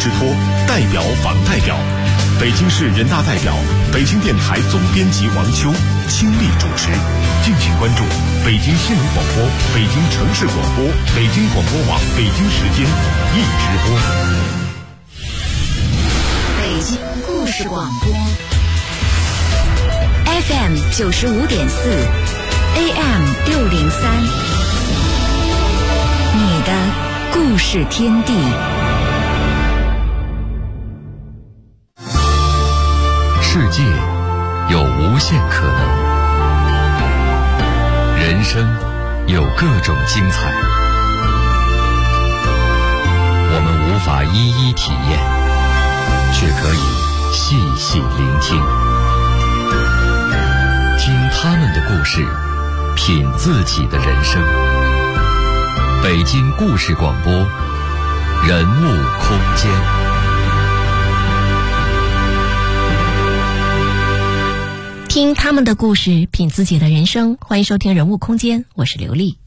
之托，代表访代表。北京市人大代表、北京电台总编辑王秋倾力主持。敬请关注北京新闻广播、北京城市广播、北京广播网北京时间一直播。 北京故事广播 FM 95.4 AM 603，你的故事天地。 世界有无限可能，人生有各种精彩，我们无法一一体验，却可以细细聆听，听他们的故事，品自己的人生。北京故事广播，人物空间。 听他们的故事，品自己的人生。欢迎收听人物空间，我是刘丽。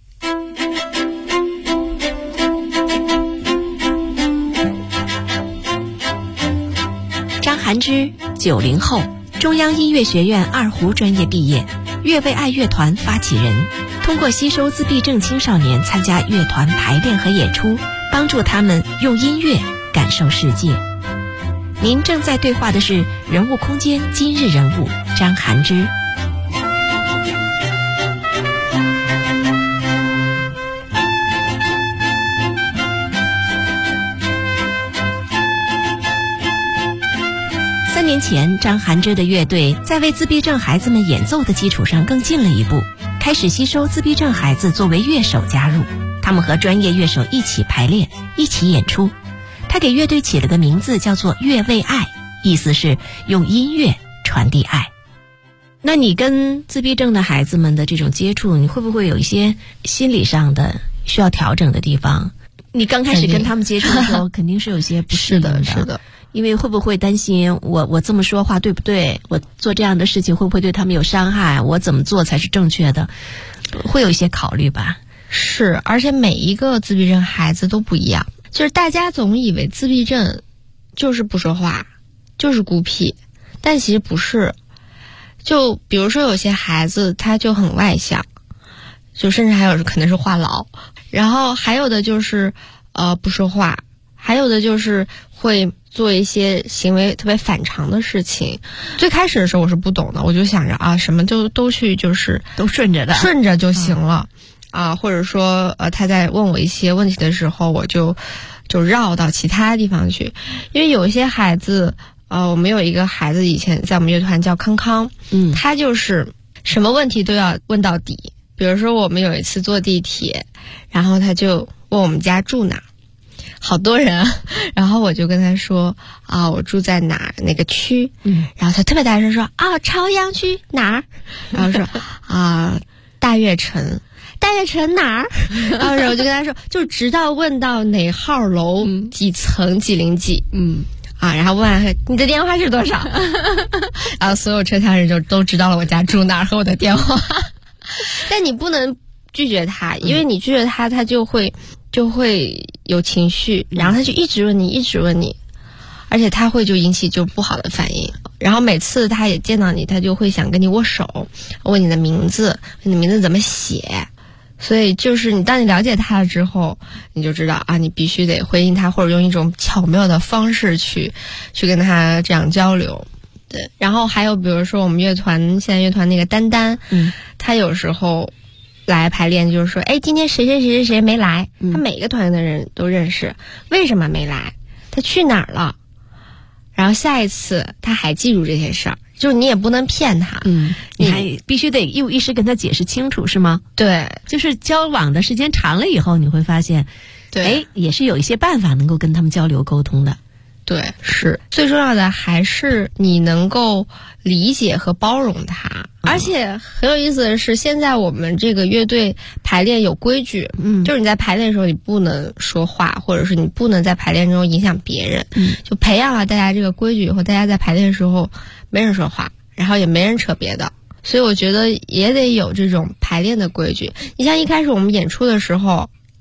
张涵之，90后，中央音乐学院二胡专业毕业，乐为爱乐团发起人，通过吸收自闭症青少年参加乐团排练和演出，帮助他们用音乐感受世界。您正在对话的是人物空间今日人物张涵之。3年前，张涵之的乐队在为自闭症孩子们演奏的基础上更进了一步，开始吸收自闭症孩子作为乐手加入，他们和专业乐手一起排练，一起演出。他给乐队起了个名字叫做乐为爱，意思是用音乐传递爱。那你跟自闭症的孩子们的这种接触，你会不会有一些心理上的需要调整的地方？你刚开始跟他们接触的时候肯定是有些不适应的。 是的， 因为会不会担心我这么说话对不对，我做这样的事情会不会对他们有伤害，我怎么做才是正确的，会有一些考虑吧。 是，而且每一个自闭症孩子都不一样，就是大家总以为自闭症就是不说话，就是孤僻，但其实不是。就比如说有些孩子他就很外向，就甚至还有可能是话痨，然后还有的就是不说话，还有的就是会做一些行为特别反常的事情。最开始的时候我是不懂的，我就想着啊，什么都去就是都顺着的， 顺着就行了。或者说他在问我一些问题的时候，我就绕到其他地方去。因为有一些孩子我们有一个孩子以前在我们乐团叫康康，他就是什么问题都要问到底。比如说我们有一次坐地铁，然后他就问我们家住哪，好多人，然后我就跟他说我住在哪个区，然后他特别大声说朝阳区哪儿，然后说大悦城哪儿？然后我就跟他说，就直到问到哪号楼几层几零几，然后问完你的电话是多少，然后所有车厢人就都知道了我家住哪儿和我的电话。但你不能拒绝他，因为你拒绝他，他就会有情绪，然后他就一直问你，而且他会就引起就不好的反应。然后每次他也见到你，他就会想跟你握手，问你的名字，你的名字怎么写。所以就是当你了解他了之后，你就知道你必须得回应他，或者用一种巧妙的方式去跟他这样交流。对，然后还有比如说我们现在乐团那个丹丹，他有时候来排练就是说，今天谁没来，他每个团的人都认识，为什么没来，他去哪儿了，然后下一次他还记住这些事儿。就是你也不能骗他， 你还必须得一五一十跟他解释清楚，是吗？ 对， 就是交往的时间长了以后，你会发现， 对， 也是有一些办法能够跟他们交流沟通的。 对，是最重要的，还是你能够理解和包容他。而且很有意思的是，现在我们这个乐队排练有规矩，就是你在排练的时候你不能说话，或者是你不能在排练中影响别人，就培养了大家这个规矩以后，大家在排练的时候没人说话，然后也没人扯别的。所以我觉得也得有这种排练的规矩。你像一开始我们演出的时候，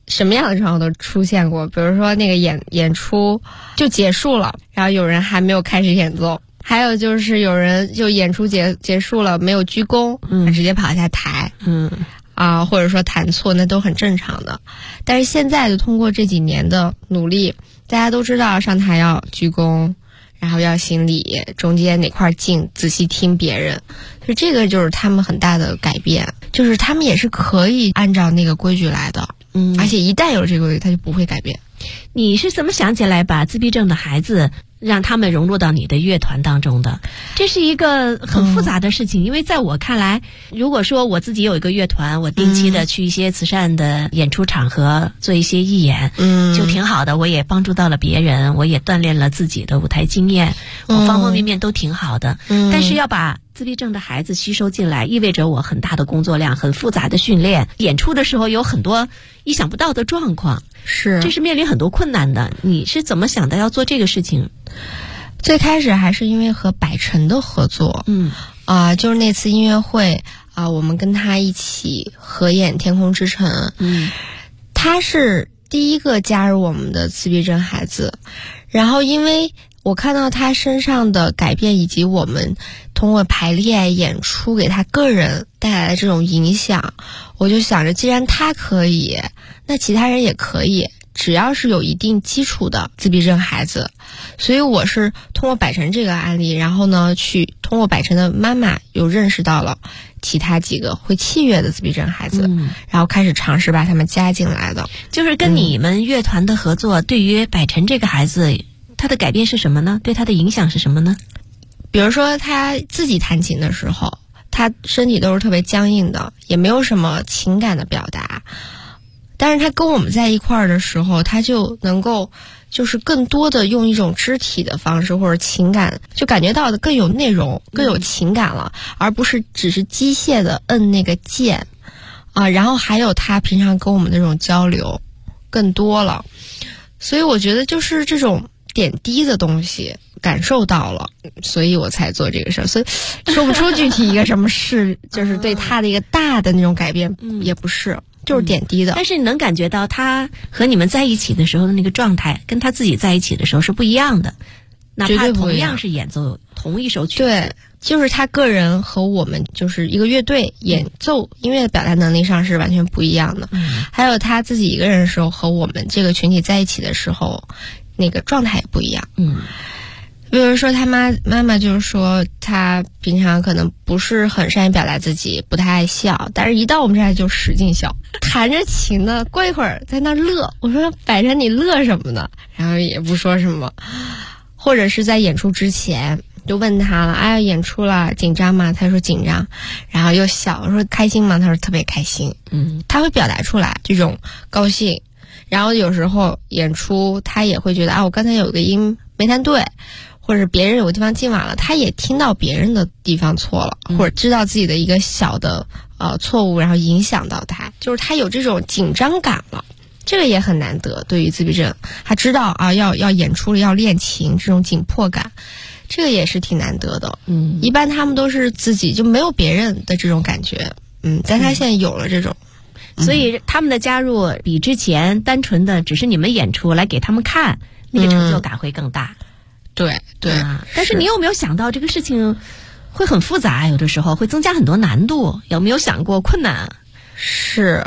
什么样的状况都出现过，比如说那个演出就结束了，然后有人还没有开始演奏，还有就是有人就演出结束了没有鞠躬，他直接跑下台，或者说弹错，那都很正常的。但是现在就通过这几年的努力，大家都知道上台要鞠躬，然后要行礼，中间哪块静仔细听别人，所以这个就是他们很大的改变，就是他们也是可以按照那个规矩来的，而且一旦有这个规矩，他就不会改变。 你是怎么想起来把自闭症的孩子让他们融入到你的乐团当中的？这是一个很复杂的事情，因为在我看来，如果说我自己有一个乐团，我定期的去一些慈善的演出场合做一些义演，就挺好的，我也帮助到了别人，我也锻炼了自己的舞台经验，我方方面面都挺好的。但是要把自闭症的孩子吸收进来，意味着我很大的工作量，很复杂的训练，演出的时候有很多意想不到的状况，这是面临很多困难的。你是怎么想的要做这个事情？ 最开始还是因为和百辰的合作，就是那次音乐会我们跟他一起合演《天空之城》，他是第一个加入我们的自闭症孩子，然后因为我看到他身上的改变，以及我们通过排练演出给他个人带来的这种影响，我就想着既然他可以，那其他人也可以，只要是有一定基础的自闭症孩子。所以我是通过百辰这个案例，然后呢去通过百辰的妈妈又认识到了其他几个会器乐的自闭症孩子，然后开始尝试把他们加进来的。 就是跟你们乐团的合作，对于百辰这个孩子他的改变是什么呢？对他的影响是什么呢？ 比如说他自己弹琴的时候，他身体都是特别僵硬的，也没有什么情感的表达，但是他跟我们在一块儿的时候，他就能够就是更多的用一种肢体的方式或者情感，就感觉到的更有内容，更有情感了，而不是只是机械的摁那个键然后还有他平常跟我们的这种交流更多了。所以我觉得就是这种点滴的东西感受到了，所以我才做这个事儿。所以说不出具体一个什么事就是对他的一个大的那种改变，也不是，就是点滴的。 但是你能感觉到他和你们在一起的时候的那个状态，跟他自己在一起的时候是不一样的，哪怕同样是演奏同一首曲子。 对，就是他个人和我们就是一个乐队演奏音乐的表达能力上是完全不一样的。还有他自己一个人的时候和我们这个群体在一起的时候，那个状态也不一样。比如说他妈妈就是说他平常可能不是很善于表达自己，不太爱笑，但是一到我们这儿就使劲笑，弹着琴呢，过一会儿在那乐。我说百辰你乐什么呢？然后也不说什么。或者是在演出之前就问他了，哎，演出了紧张吗？他说紧张，然后又笑。我说开心吗？他说特别开心。他会表达出来这种高兴。然后有时候演出他也会觉得我刚才有个音没弹对，或者别人有个地方进晚了，他也听到别人的地方错了，或者知道自己的一个小的错误，然后影响到他，就是他有这种紧张感了。这个也很难得，对于自闭症，他知道要演出了，要练琴，这种紧迫感，这个也是挺难得的。一般他们都是自己就没有别人的这种感觉。但他现在有了这种。 所以他们的加入比之前单纯的只是你们演出来给他们看，那个成就感会更大。 对， 但是你有没有想到这个事情会很复杂，有的时候会增加很多难度，有没有想过困难？ 是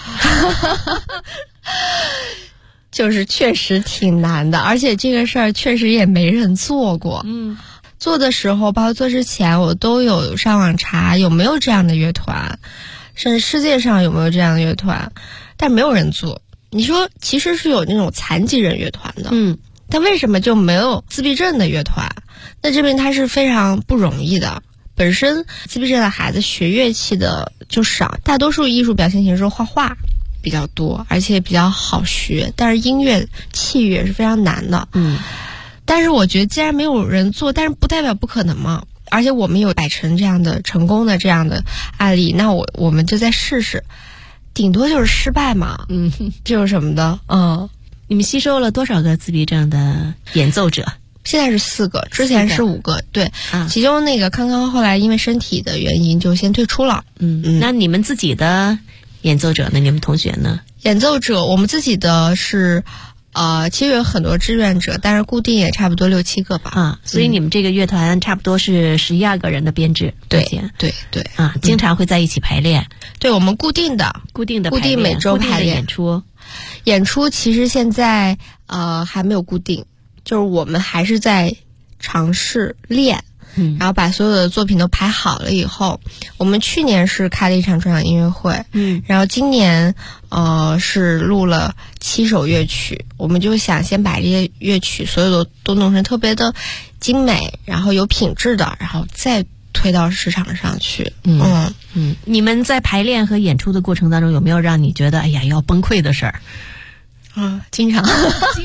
就是确实挺难的，而且这个事儿确实也没人做过。做的时候包括做之前我都有上网查有没有这样的乐团，甚至世界上有没有这样的乐团，但没有人做。你说其实是有那种残疾人乐团的，但为什么就没有自闭症的乐团？那证明它是非常不容易的。本身自闭症的孩子学乐器的就少，大多数艺术表现形式画画比较多，而且比较好学，但是音乐器乐是非常难的。但是我觉得既然没有人做，但是不代表不可能嘛。而且我们有百辰这样的成功的这样的案例，那我们就再试试，顶多就是失败嘛。这有什么的？ 你们吸收了多少个自闭症的演奏者？ 现在是4个，之前是5个。对，其中那个康康后来因为身体的原因就先退出了。 那你们自己的演奏者呢？你们同学呢？ 演奏者我们自己的是其实有很多志愿者，但是固定也差不多6、7个吧。 所以你们这个乐团差不多是11、12个人的编制。 对。 经常会在一起排练。 对，我们固定每周排练演出其实现在还没有固定，就是我们还是在尝试练。然后把所有的作品都排好了以后，我们去年是开了一场专场音乐会，然后今年是录了7首乐曲，我们就想先把这些乐曲所有的都弄成特别的精美，然后有品质的，然后再推到市场上去。 你们在排练和演出的过程当中，有没有让你觉得要崩溃的事儿？ 经常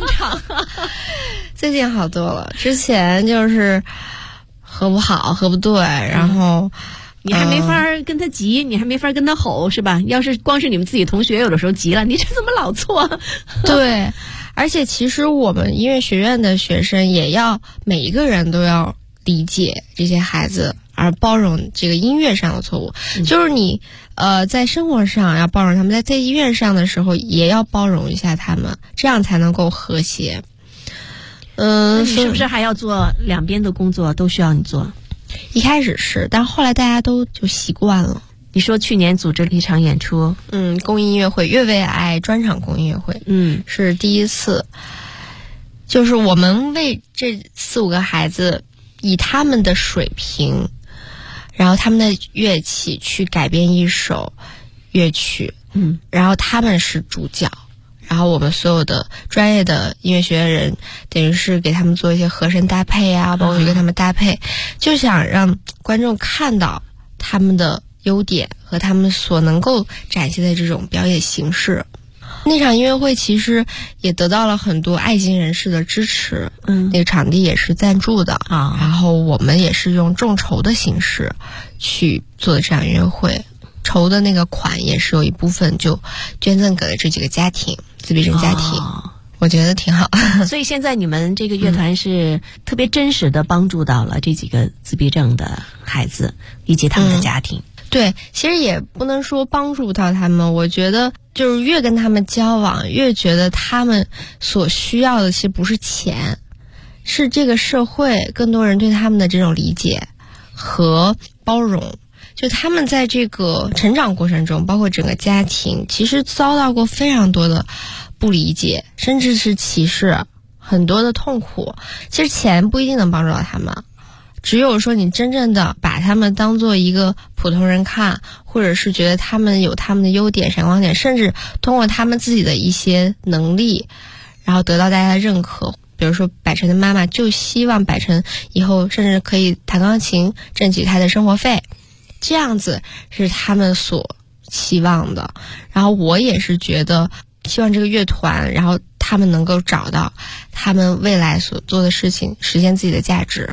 最近好多了，之前就是合不好合不对，然后你还没法跟他急，你还没法跟他吼，是吧？要是光是你们自己同学有的时候急了，你这怎么老错？ 对，而且其实我们音乐学院的学生也要每一个人都要理解这些孩子，而包容这个音乐上的错误。就是你在生活上要包容他们，在音乐上的时候也要包容一下他们，这样才能够和谐。 你是不是还要做两边的工作都需要你做？ 一开始是，但后来大家都就习惯了。 你说去年组织了一场演出， 公益音乐会，乐为爱专场公益音乐会，是第一次。就是我们为这4、5个孩子以他们的水平，然后他们的乐器去改编一首乐曲，然后他们是主角。然后我们所有的专业的音乐学院人，等于是给他们做一些和声搭配啊，包括跟他们搭配，就想让观众看到他们的优点和他们所能够展现的这种表演形式。那场音乐会其实也得到了很多爱心人士的支持，那个场地也是赞助的然后我们也是用众筹的形式去做的这场音乐会。筹的那个款也是有一部分就捐赠给了这几个家庭，自闭症家庭，我觉得挺好。 所以现在你们这个乐团是特别真实的帮助到了这几个自闭症的孩子以及他们的家庭。 对，其实也不能说帮助到他们，我觉得就是越跟他们交往，越觉得他们所需要的其实不是钱，是这个社会更多人对他们的这种理解和包容。就他们在这个成长过程中，包括整个家庭，其实遭到过非常多的不理解，甚至是歧视，很多的痛苦。其实钱不一定能帮助到他们，只有说你真正的把他们当做一个普通人看，或者是觉得他们有他们的优点、闪光点，甚至通过他们自己的一些能力，然后得到大家的认可。比如说百晨的妈妈就希望百晨以后甚至可以弹钢琴，挣取他的生活费。这样子是他们所期望的，然后我也是觉得希望这个乐团，然后他们能够找到他们未来所做的事情，实现自己的价值。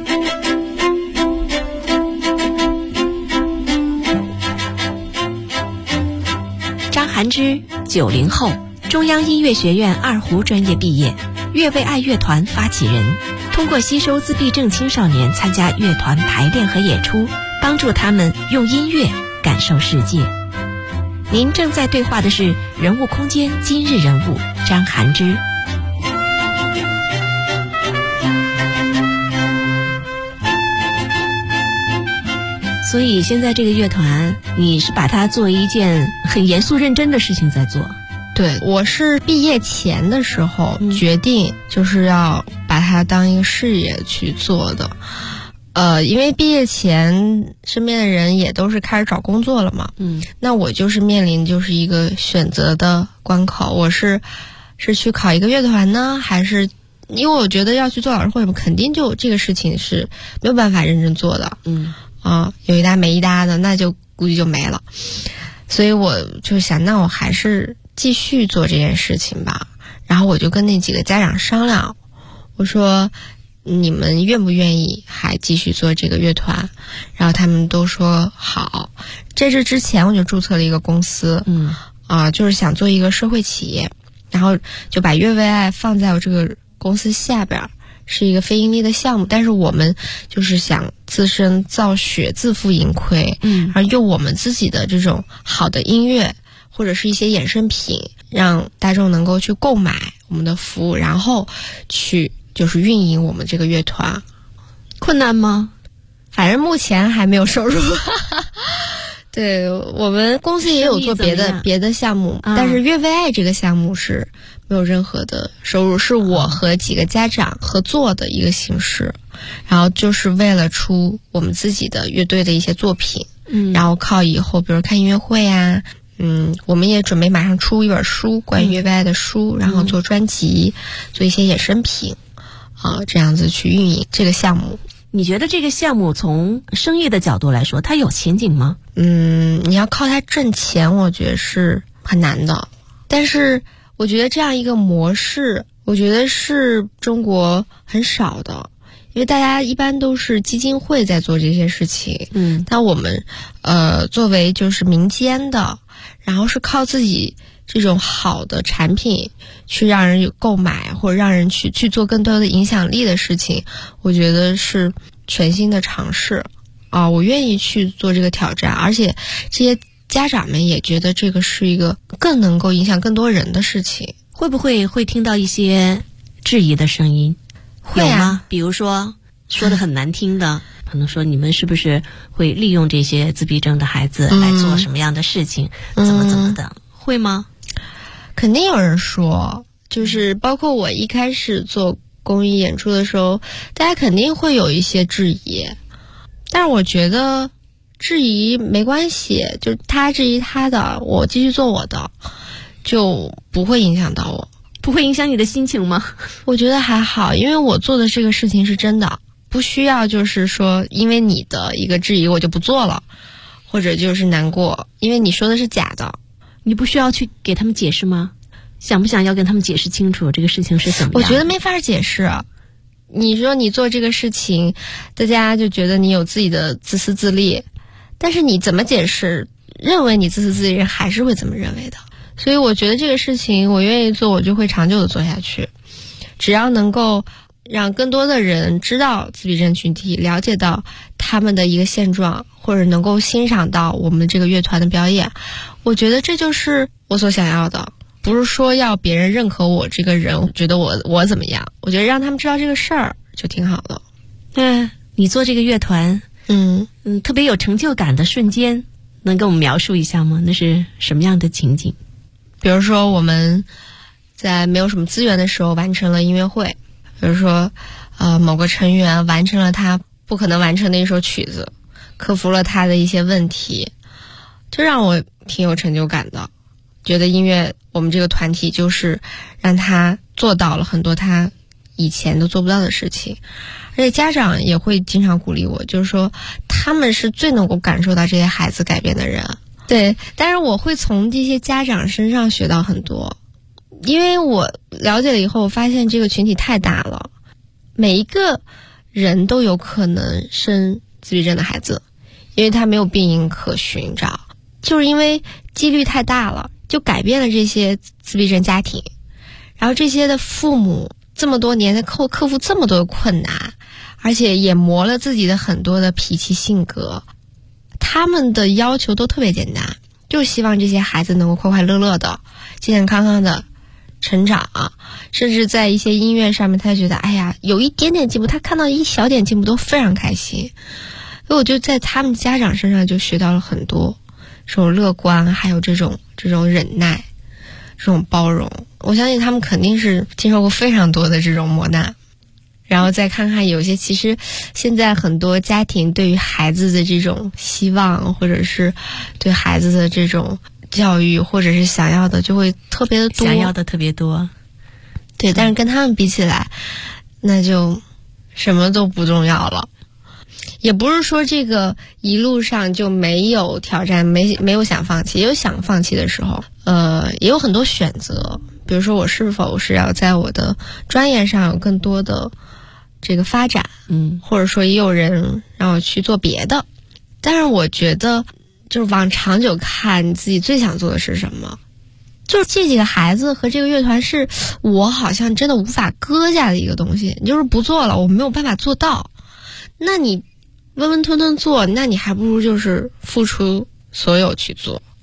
张涵之，90后，中央音乐学院2胡专业毕业，乐为爱乐团发起人，通过吸收自闭症青少年参加乐团排练和演出，帮助他们用音乐感受世界。您正在对话的是人物空间今日人物张涵之。所以现在这个乐团，你是把它作为一件很严肃认真的事情在做。 对，我是毕业前的时候决定就是要把它当一个事业去做的。因为毕业前身边的人也都是开始找工作了嘛，那我就是面临就是一个选择的关口，我是去考一个乐团呢，还是因为我觉得要去做老师或者肯定就这个事情是没有办法认真做的，有一搭没一搭的，那就估计就没了。所以我就想，那我还是继续做这件事情吧。然后我就跟那几个家长商量，我说你们愿不愿意还继续做这个乐团？然后他们都说好。在这之前我就注册了一个公司，就是想做一个社会企业，然后就把乐为爱放在我这个公司下边，是一个非盈利的项目，但是我们就是想自身造血，自负盈亏，而用我们自己的这种好的音乐， 或者是一些衍生品，让大众能够去购买我们的服务，然后去就是运营我们这个乐团。 困难吗？ 反正目前还没有收入。对，我们公司也有做别的项目，但是乐为爱这个项目是没有任何的收入，是我和几个家长合作的一个形式，然后就是为了出我们自己的乐队的一些作品，然后靠以后比如看音乐会啊，我们也准备马上出一本书，关于乐为爱的书，然后做专辑，做一些衍生品，这样子去运营这个项目。 你觉得这个项目从生意的角度来说，它有前景吗？ 你要靠它挣钱，我觉得是很难的。但是我觉得这样一个模式，我觉得是中国很少的，因为大家一般都是基金会在做这些事情。但我们作为就是民间的，然后是靠自己这种好的产品去让人有购买，或者让人去做更多的影响力的事情，我觉得是全新的尝试我愿意去做这个挑战，而且这些家长们也觉得这个是一个更能够影响更多人的事情。 会不会听到一些质疑的声音？ 会有吗？比如说的很难听的，可能说你们是不是会利用这些自闭症的孩子来做什么样的事情，怎么的，会吗？ 肯定有人说，就是包括我一开始做公益演出的时候，大家肯定会有一些质疑，但是我觉得质疑没关系，就是他质疑他的，我继续做我的，就不会影响到我。 不会影响你的心情吗？ 我觉得还好，因为我做的这个事情是真的，不需要就是说因为你的一个质疑我就不做了，或者就是难过，因为你说的是假的。 你不需要去给他们解释吗？想不想要跟他们解释清楚这个事情是怎么样的？ 我觉得没法解释。你说你做这个事情，大家就觉得你有自己的自私自利，但是你怎么解释，认为你自私自利人还是会这么认为的。所以我觉得这个事情我愿意做，我就会长久的做下去。只要能够让更多的人知道自闭症群体，了解到他们的一个现状，或者能够欣赏到我们这个乐团的表演，我觉得这就是我所想要的。不是说要别人认可我这个人，觉得我怎么样，我觉得让他们知道这个事儿就挺好的。 你做这个乐团特别有成就感的瞬间，能跟我们描述一下吗？那是什么样的情景？ 比如说我们在没有什么资源的时候完成了音乐会，比如说某个成员完成了他不可能完成的一首曲子，克服了他的一些问题，这让我挺有成就感的。觉得音乐我们这个团体就是让他做到了很多他以前都做不到的事情，而且家长也会经常鼓励我，就是说他们是最能够感受到这些孩子改变的人。对，但是我会从这些家长身上学到很多，因为我了解了以后，我发现这个群体太大了，每一个人都有可能生自闭症的孩子，因为他没有病因可寻找，就是因为几率太大了，就改变了这些自闭症家庭，然后这些的父母这么多年在克服这么多的困难，而且也磨了自己的很多的脾气性格，他们的要求都特别简单，就希望这些孩子能够快快乐乐的健健康康的成长，甚至在一些音乐上面他觉得有一点点进步，他看到一小点进步都非常开心。所以我就在他们家长身上就学到了很多这种乐观，还有这种忍耐，这种包容。我相信他们肯定是经受过非常多的这种磨难，然后再看看有些其实现在很多家庭对于孩子的这种希望，或者是对孩子的这种教育，或者是想要的就会特别的多， 想要的特别多。 对，但是跟他们比起来，那就什么都不重要了。也不是说这个一路上就没有挑战，没有想放弃，也有想放弃的时候，也有很多选择。比如说我是否是要在我的专业上有更多的这个发展，或者说也有人让我去做别的。但是我觉得就是往长久看，你自己最想做的是什么？就是这几个孩子和这个乐团是我好像真的无法割下的一个东西，你就是不做了，我没有办法做到。那你温温吞吞做，那你还不如就是付出所有去做，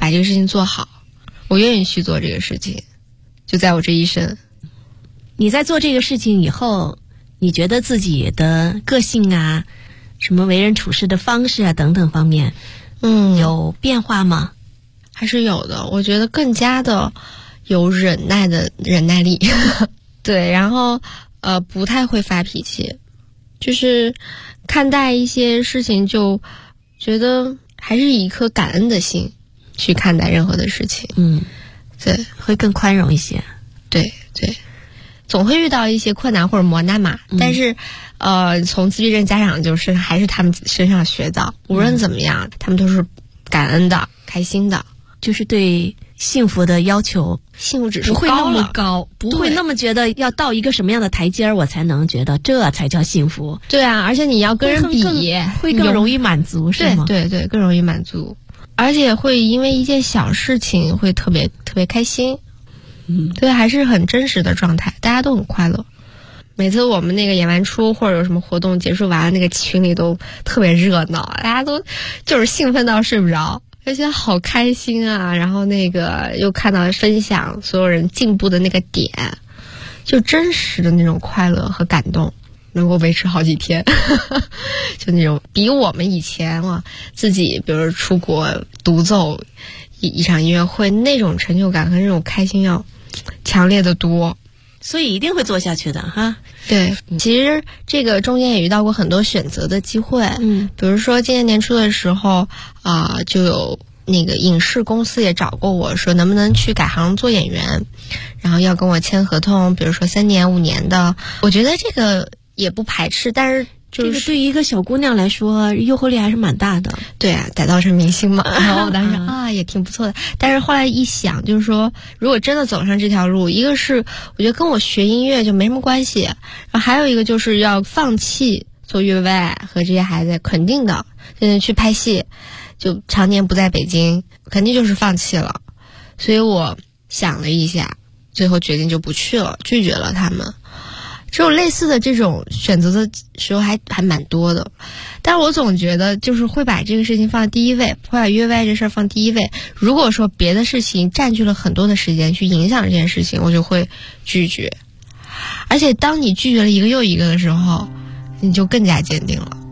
把这个事情做好，我愿意去做这个事情，就在我这一生。 你在做这个事情以后，你觉得自己的个性啊，什么为人处事的方式啊等等方面，有变化吗？ 还是有的，我觉得更加的有忍耐力对，然后不太会发脾气，就是看待一些事情就觉得还是以一颗感恩的心去看待任何的事情。对， 会更宽容一些。 对，总会遇到一些困难或者磨难嘛，但是从自闭症家长就是还是他们身上学到，无论怎么样，他们都是感恩的、开心的， 就是对幸福的要求， 幸福指数不会那么高，不会那么觉得要到一个什么样的台阶儿我才能觉得这才叫幸福。 对啊，而且你要跟人比， 会更容易满足，是吗？ 对，更容易满足，而且会因为一件小事情会特别特别开心。对，还是很真实的状态，大家都很快乐。每次我们那个演完出或者有什么活动结束完了，那个群里都特别热闹，大家都就是兴奋到睡不着，而且好开心啊！然后那个又看到分享所有人进步的那个点，就真实的那种快乐和感动，能够维持好几天，就那种比我们以前自己比如出国独奏一场音乐会那种成就感和那种开心要强烈的多。 所以一定会做下去的哈。 对，其实这个中间也遇到过很多选择的机会，比如说今年年初的时候就有那个影视公司也找过我说能不能去改行做演员，然后要跟我签合同，比如说3年5年的，我觉得这个也不排斥，但是就是这个对于一个小姑娘来说诱惑力还是蛮大的。 对啊，改造成明星嘛，然后我当时也挺不错的，但是后来一想，就是说如果真的走上这条路，一个是我觉得跟我学音乐就没什么关系，然后还有一个就是要放弃做乐外和这些孩子，肯定的，去拍戏就常年不在北京，肯定就是放弃了。所以我想了一下，最后决定就不去了，拒绝了他们。只有类似的这种选择的时候还蛮多的，但是我总觉得就是会把这个事情放第一位，会把约外这事儿放第一位。如果说别的事情占据了很多的时间去影响这件事情，我就会拒绝。而且当你拒绝了一个又一个的时候，你就更加坚定了。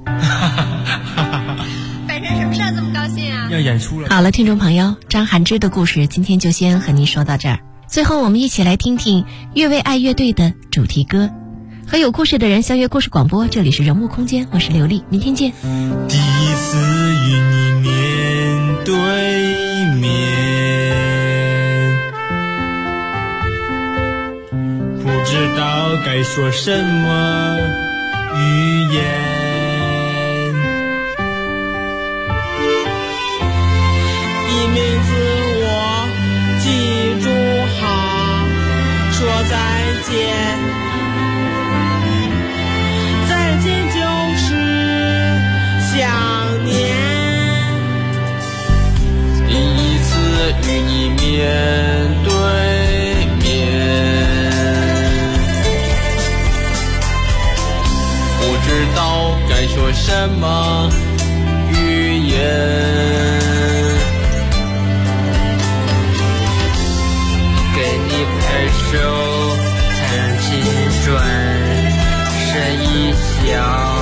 摆成什么事儿这么高兴啊？ 要演出了。 好了，听众朋友，张涵之的故事今天就先和您说到这儿。最后我们一起来听听越为爱乐队的主题歌。和有故事的人相约故事广播，这里是人物空间，我是刘丽，明天见。 第一次与你面对面，不知道该说什么语言，一名字我记住好，说再见。想念，第一次与你面对面，不知道该说什么语言，给你拍手，弹琴转身一笑。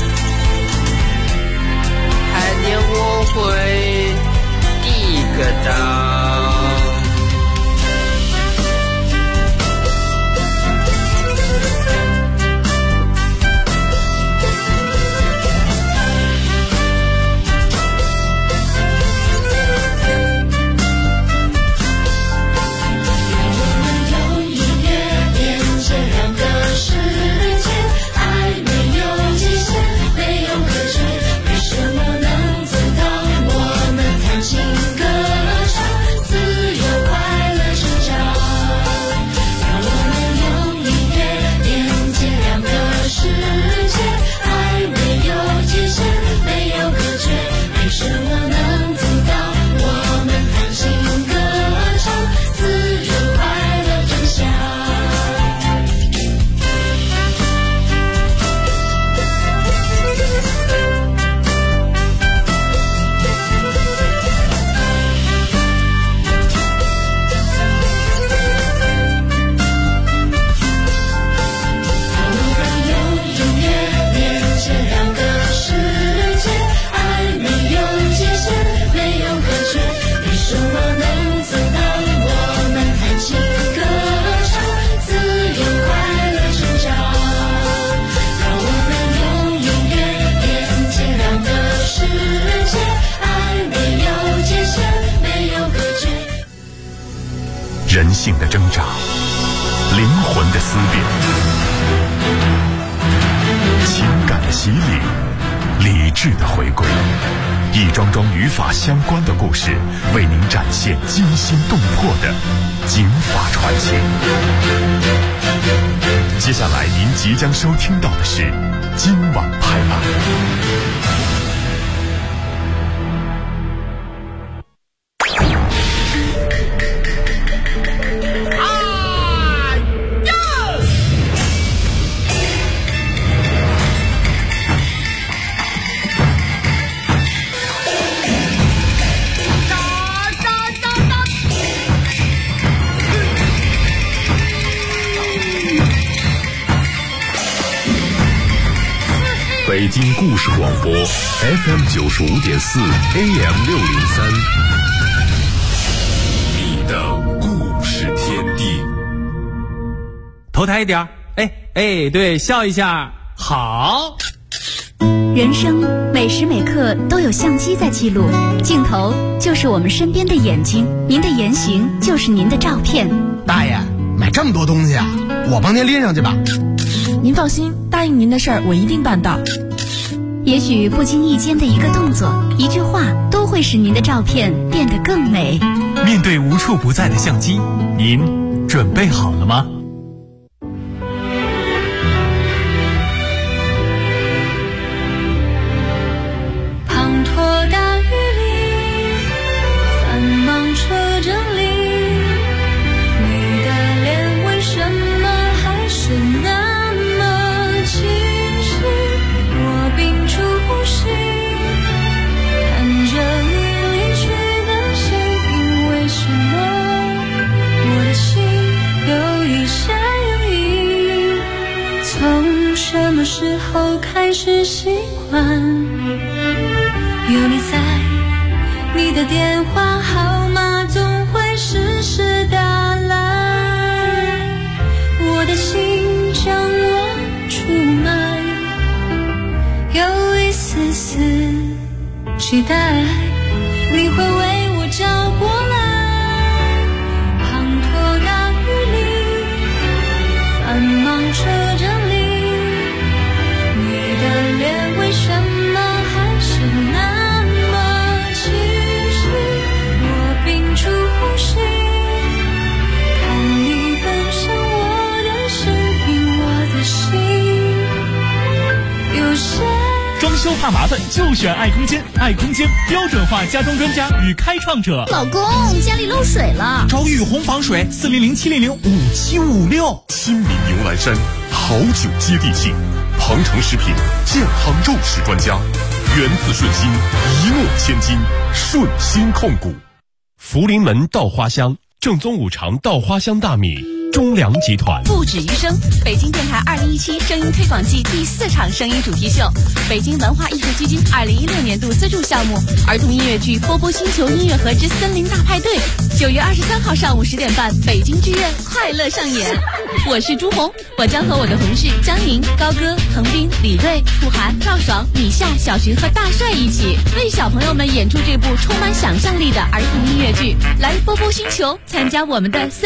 我会递个到， 我们有一点点这样的事。 性的挣扎，灵魂的思辨，情感的洗礼，理智的回归，一桩桩与法相关的故事，为您展现惊心动魄的警法传奇。接下来您即将收听到的是今晚拍案。北京故事广播 FM 95.4 AM 603，你的故事天地。 头抬一点，对，笑一下，好。 人生每时每刻都有相机在记录，镜头就是我们身边的眼睛，您的言行就是您的照片。 大爷，买这么多东西啊，我帮您拎上去吧。 您放心，答应您的事儿我一定办到。 也许不经意间的一个动作、一句话，都会使您的照片变得更美。 面对无处不在的相机，您准备好了吗？ 滂沱大雨里，繁忙车阵里，你的脸为什么还是那么清晰？我屏住呼吸，看着你离去的身影，为什么我的心有一些犹豫？从什么时候开始习惯有你在，你的电话号码总会时时打来，我的心将我出卖，有一丝丝期待你会为我找过来。滂沱大雨里，繁忙车阵里，你的脸为什么还是那么清晰？我屏住呼吸，看你奔向我的身影，我的心有些。 装修怕麻烦就选爱空间，爱空间标准化家装专家与开创者。 老公，家里漏水了， 找雨虹防水，400-700-5756。 亲民牛栏山，好酒接地气，鹏城食品健康肉食专家，源自顺心，一诺千金，顺心控股。福临门稻花香，正宗五常稻花香大米，中粮集团。 不止于声，北京电台2017声音推广季第4场声音主题秀，北京文化艺术基金2016年度资助项目儿童音乐剧《波波星球音乐盒之森林大派对》，9月23号上午10点半，北京剧院快乐上演。我是朱红，我将和我的同事张宁、高歌、彭斌、李锐、傅涵、赵爽、米夏、小寻和大帅一起为小朋友们演出这部充满想象力的儿童音乐剧。来波波星球，参加我们的